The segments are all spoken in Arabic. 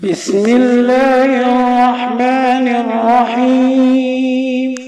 بسم الله الرحمن الرحيم.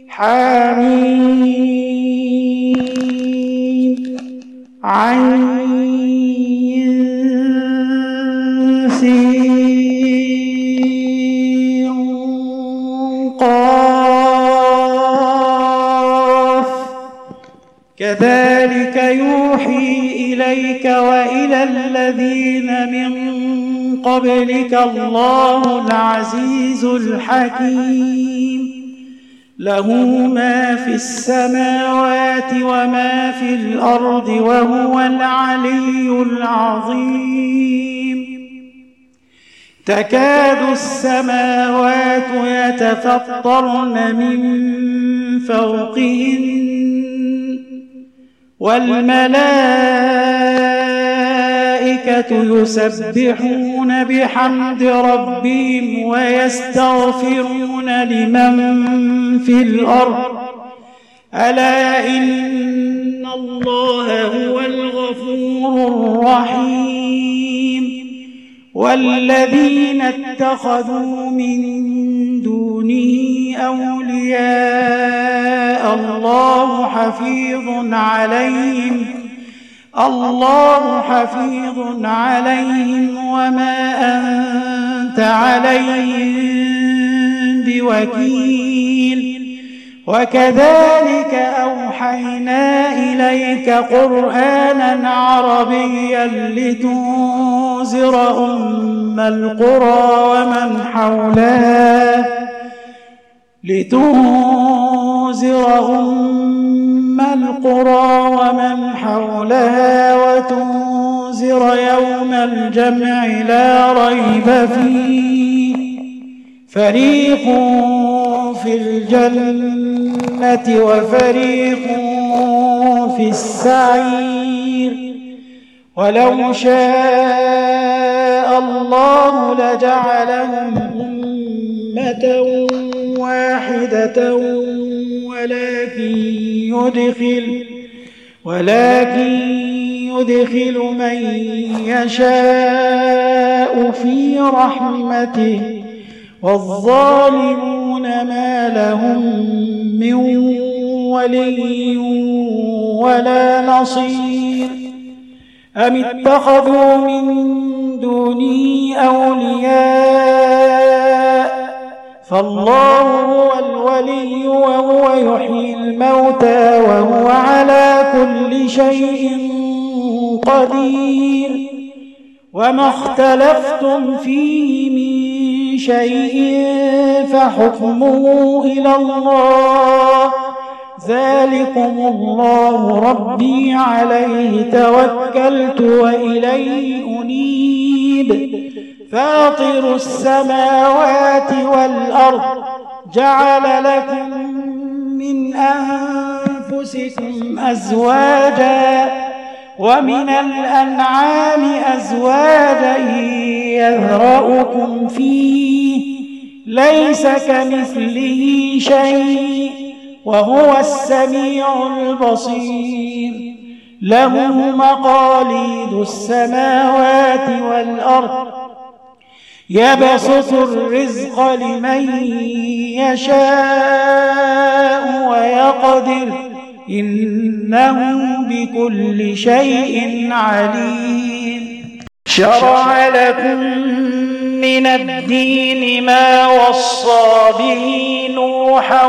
حميم عين سين قاف كذلك يوحي إليك وإلى الذين من قبلك الله العزيز الحكيم. له ما في السماوات وما في الأرض وهو العلي العظيم. تكاد السماوات يتفطرن من فوقهن والملائكة يسبحون بحمد ربهم ويستغفرون لمن في الأرض ألا إن الله هو الغفور الرحيم. والذين اتخذوا من دونه أولياء الله حفيظ عليهم وما أنت عليهم بوكيل. وكذلك أوحينا إليك قرآنا عربيا لتنذر أم القرى ومن حولها وتنذر يوم الجمع لا ريب فيه. فريق في الجنة وفريق في السعير. ولو شاء الله لجعلهم أمة واحدة ولكن يدخل من يشاء في رحمته والظالمون ما لهم من ولي ولا نصير. أم اتخذوا من دونه أولياء فالله هو الولي وهو يحيي الموتى وهو على كل شيء قدير. وما اختلفتم فيه من شيء فحكمه إلى الله ذلكم الله ربي عليه توكلت وإليه أنيب. فاطر السماوات والأرض جعل لكم من أنفسكم أزواجا ومن الأنعام أزواجا يذرأكم فيه ليس كمثله شيء وهو السميع البصير. له مقاليد السماوات والأرض يبسط الرزق لمن يشاء ويقدر إنه بكل شيء عليم. شرع لكم من الدين ما وصى به نوحا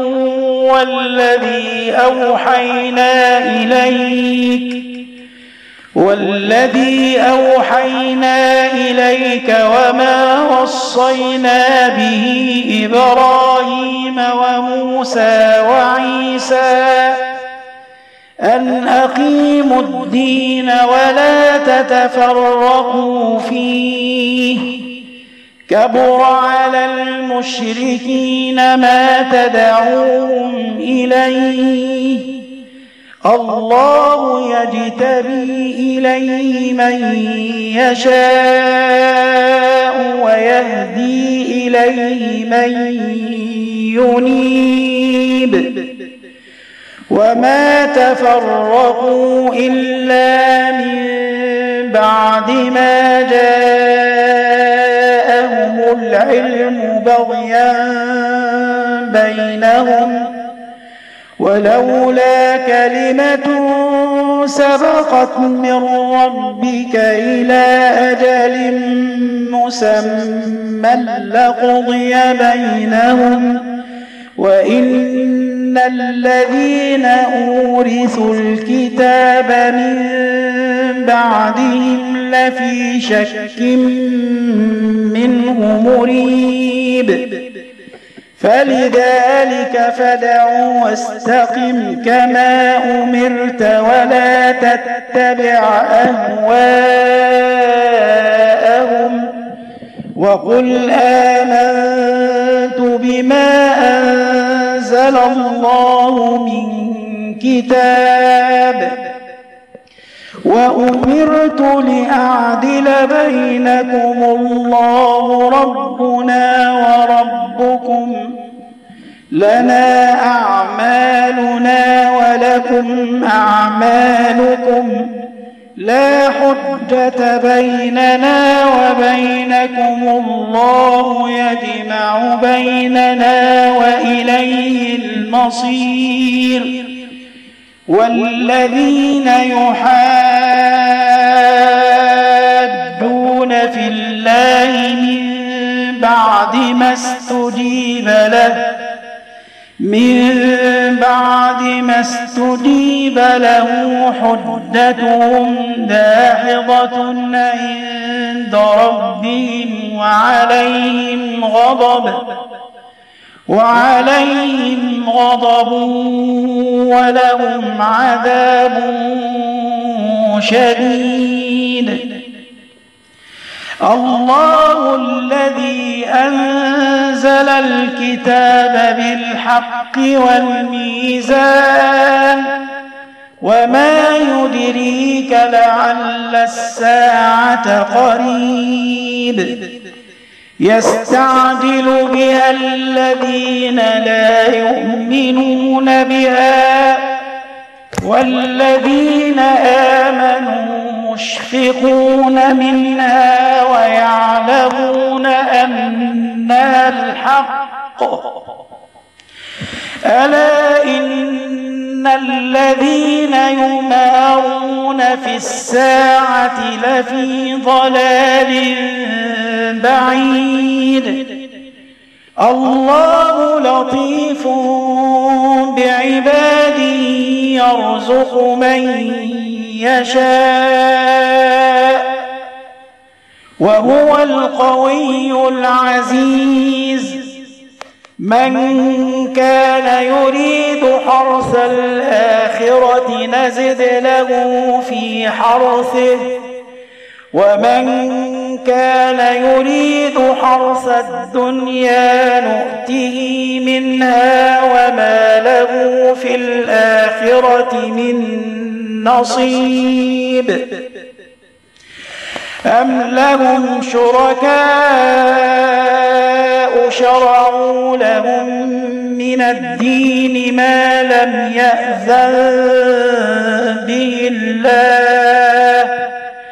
والذي أوحينا إليك وما وصينا به إبراهيم وموسى وعيسى أن أقيموا الدين ولا تتفرقوا فيه. كبر على المشركين ما تدعوهم إليه. الله يجتبي إليه من يشاء ويهدي إليه من ينيب. وما تفرقوا إلا من بعد ما جاءهم العلم بغيا بينهم ولولا كلمة سبقت من ربك إلى أجل مسمى لقضي بينهم وإن الذين أورثوا الكتاب من بعدهم لفي شك منه مريب فلذلك فادع واستقم كما أمرت ولا تتبع أهواءهم وقل آمنت بما أنزل الله من كتاب وأمرت لأعدل بينكم الله ربنا وربكم لنا أعمالنا ولكم أعمالكم لا حجة بيننا وبينكم الله يجمع بيننا وإليه المصير والذين يحادون في الله من بعد ما استجيب له حجتهم داحضة عند ربهم وعليهم غضب ولهم عذاب شديد الله الذي أنزل الكتاب بالحق والميزان وما يدريك لعل الساعة قريب يستعجل بها الذين لا يؤمنون بها والذين آمنوا مشفقون منها ويعلمون أنها الحق ألا إن الذين يمارون في الساعة لفي ضلال بعيد الله لطيف بعباده يرزق من يشاء وهو القوي العزيز من كان يريد حرث الآخرة نزد له في حرثه ومن كان يريد حرث الدنيا نؤته منها وما له في الآخرة من نصيب أم لهم شركاء شرعوا لهم من الدين ما لم يأذن به الله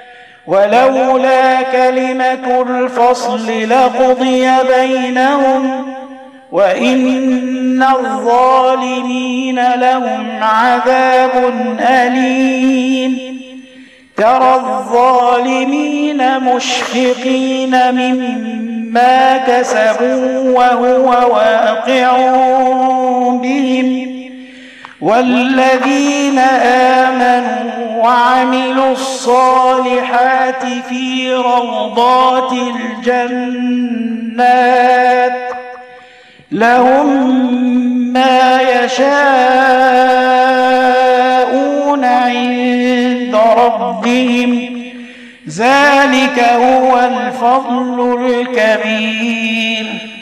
ولولا كلمة الفصل لقضي بينهم وإن الظالمين لهم عذاب أليم ترى الظالمين مشفقين مما كسبوا وهو واقع بهم والذين آمنوا وعملوا الصالحات في روضات الجنات لهم ما يشاءون عند ربهم ذلك هو الفضل الكبير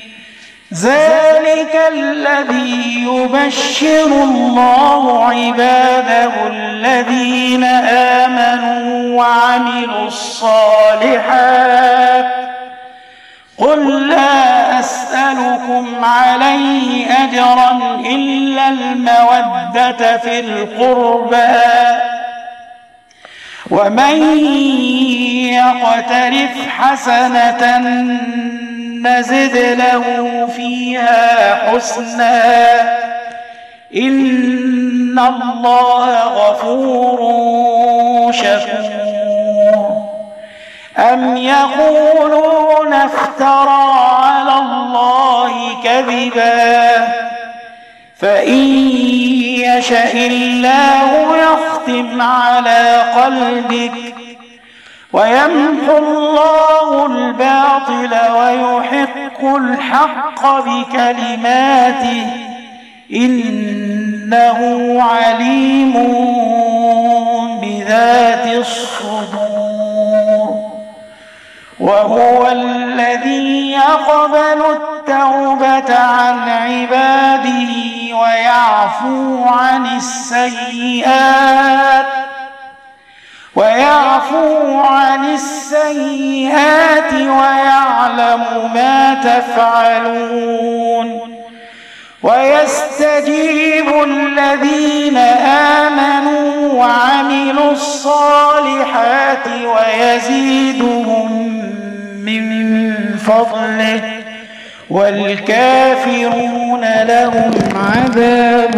ذلك الذي يبشر الله عباده الذين آمنوا وعملوا الصالحات قل لا أسألكم عليه أجرا إلا المودة في القربى ومن يقترف حسنة نزد له فيها حسنا إن الله غفور شكور أم يقولون افترى على الله كذبا فإن يشأ الله يختم على قلبك ويمحو الله الباطل ويحق الحق بكلماته إنه عليم بذات الصدور وهو الذي يقبل التوبة عن عباده ويعفو عن السيئات ويعلم ما تفعلون ويستجيب الذين آمنوا وعملوا الصالحات ويزيدهم من فضله والكافرون لهم عذاب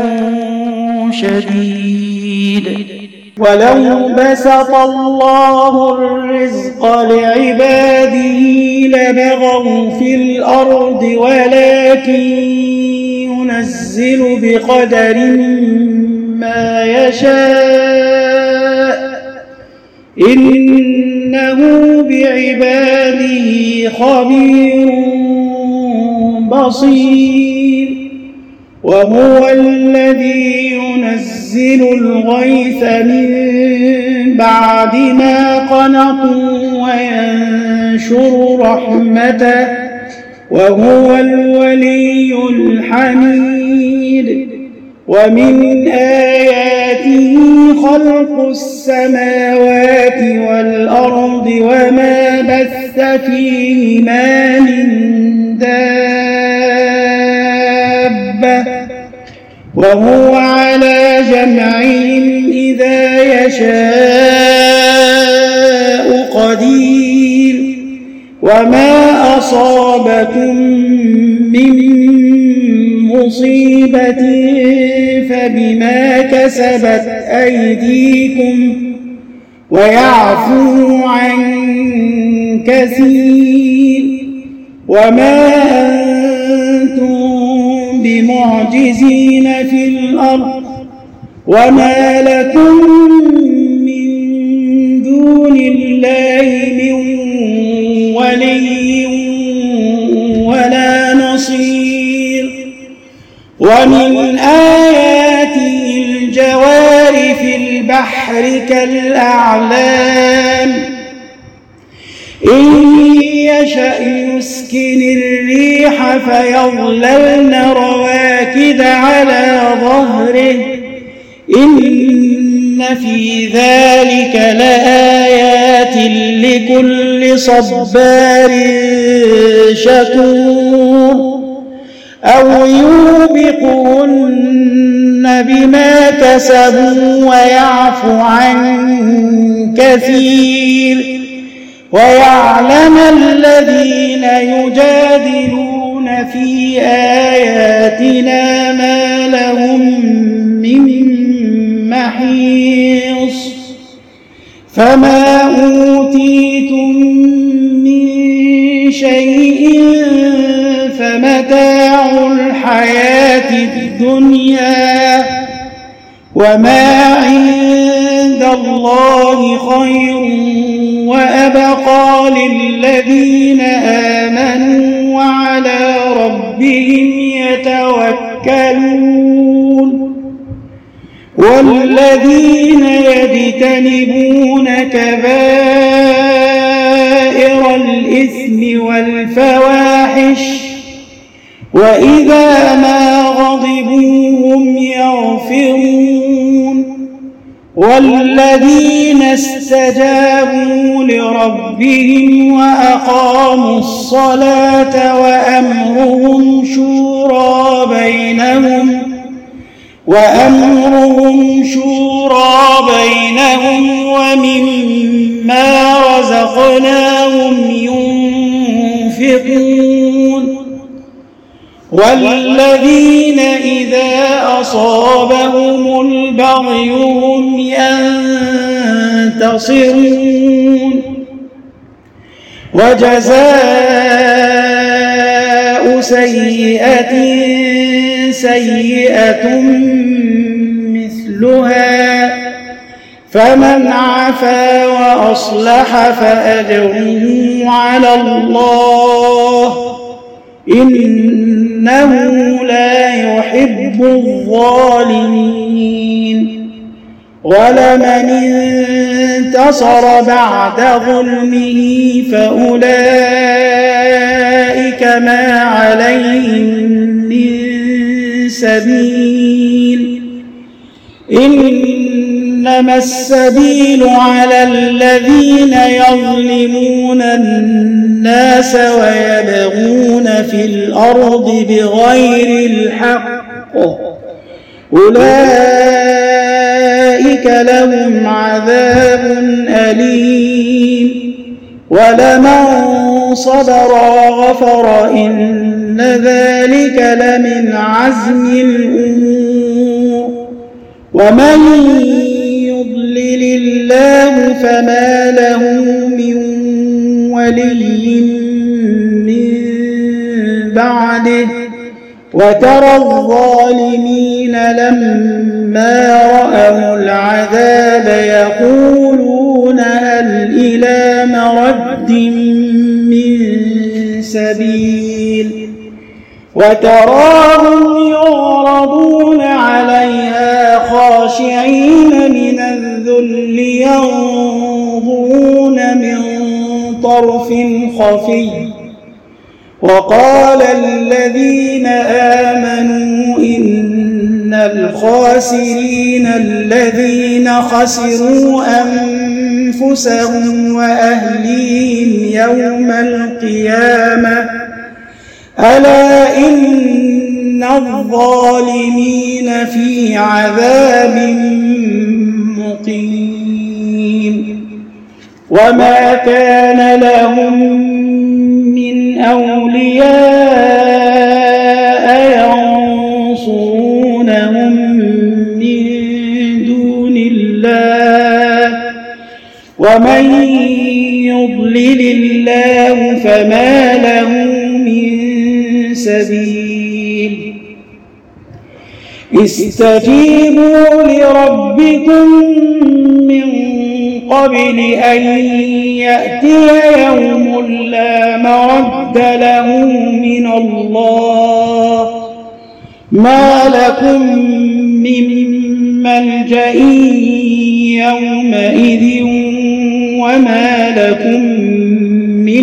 شديد ولو بسط الله الرزق لعباده لبغوا في الأرض ولكن ينزل بقدر ما يشاء إنه بعباده خبير بصير وهو الذي ينزل الغيث من بعد ما قنطوا وينشر رحمته وهو الولي الحميد ومن آياته خلق السماوات والأرض وما بث فيهما من دابة وهو على جمعهم إذا يشاء قدير وما أصابكم من مصيبة فبما كسبت أيديكم ويعفو عن كثير وما أنتم بمعجزين في الأرض وما لكم من دون الله من ولي ولا نصير ومن آياته الجوار في البحر كالأعلام إن يشأ يسكن الريح فيظللن رواكد على ظهره إن في ذلك لآيات لكل صبار شكور أو يوبقهن بما كسبوا ويعفو عن كثير ويعلم الذين يجادلون في آياتنا ما لهم من محيص فما أوتيتم من شيء فمتاع الحياة الدنيا وما عند الله خير وأبقى للذين آمنوا وعلى ربهم يتوكلون والذين يجتنبون كبائر الإثم والفواحش وإذا ما غضبوا هم يغفرون والذين استجابوا لربهم وأقاموا الصلاة وأمرهم شورى بينهم ومما رزقناهم ينفقون ينفقون والذين إذا أصابهم البغي هم ينتصرون وجزاء سيئة سيئة مثلها فمن عفا وأصلح فأجره على الله إنه لا يحب الظالمين ولمن انتصر بعد ظلمه فأولئك ما عليهم من سبيل إنما السبيل على الذين يظلمون الناس ويبغون في الأرض بغير الحق أولئك لهم عذاب أليم ولمن صبر وغفر إن ذلك لمن عزم الأمور ومن يضلل الله فما له من ولي من بعده وترى الظالمين لما رأوا العذاب يقولون هل إلى مرد من سبيل وتراهم يعرضون عليها خاشعين من الذل ينظرون من طرف خفي وقال الذين آمنوا إن الخاسرين الذين خسروا أنفسهم وأهليهم يوم القيامة ألا إن الظالمين في عذاب مقيم وما كان لهم من أولياء ينصرونهم من دون الله ومن يضلل الله فما له من سبيل استجيبوا لربكم من قبل أن يأتي يوم لا مرد له من الله ما لكم من ملجأ يومئذ وما لكم من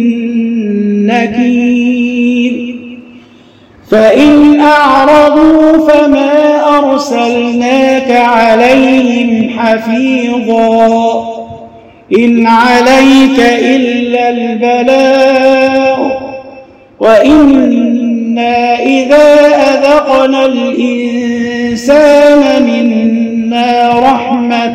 نكير فإن أعرضوا فما أرسلناك عليهم حفيظا إن عليك إلا البلاغ وإنا إذا أذقنا الإنسان منا رحمة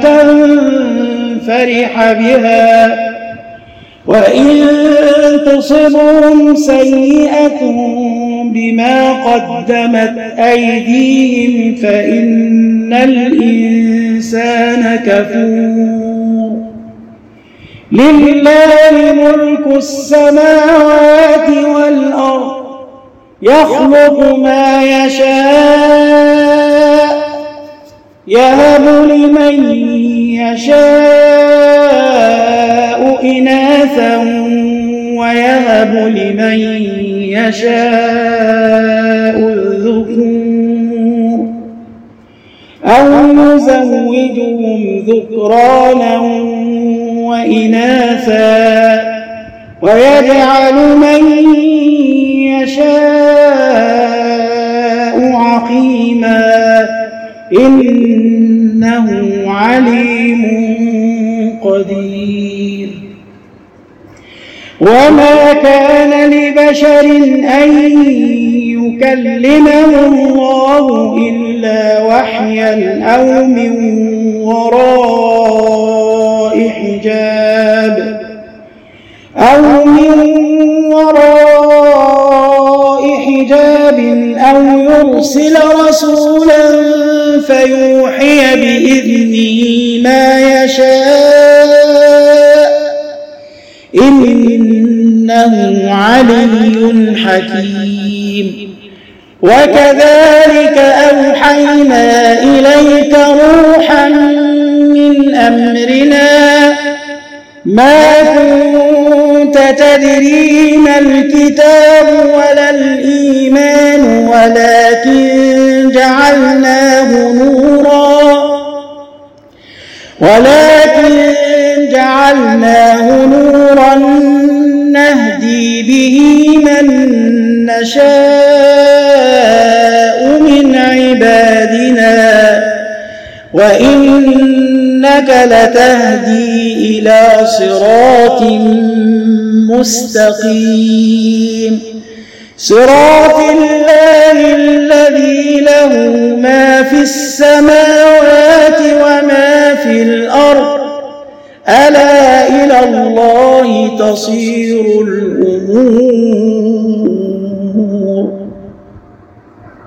فرح بها وإن تصبهم سيئة بما قدمت أيديهم فإن الإنسان كفور لله ملك السماوات والأرض يخلق ما يشاء يهب لمن يشاء إناثا ويهب لمن يشاء الذكور أو يزوجهم ذكرانا وإناثا ويجعل من يشاء عقيما إنه عليم قدير وما كان لبشر أن يكلمه الله إلا وحيا أو من وراء حجاب حجاب أو يرسل رسولا فيوحي بإذنه ما يشاء إنه علي حكيم. وكذلك أوحينا إليك روحا من أمرنا ما كنت تدري ما الكتاب ولا الإيمان ولكن جعلناه نورا نهدي به من نشاء من عبادنا وإنك لتهدي إلى صراط مستقيم صراط الله الذي له ما في السماوات وما في الأرض ألا إلى الله تصير الأمور.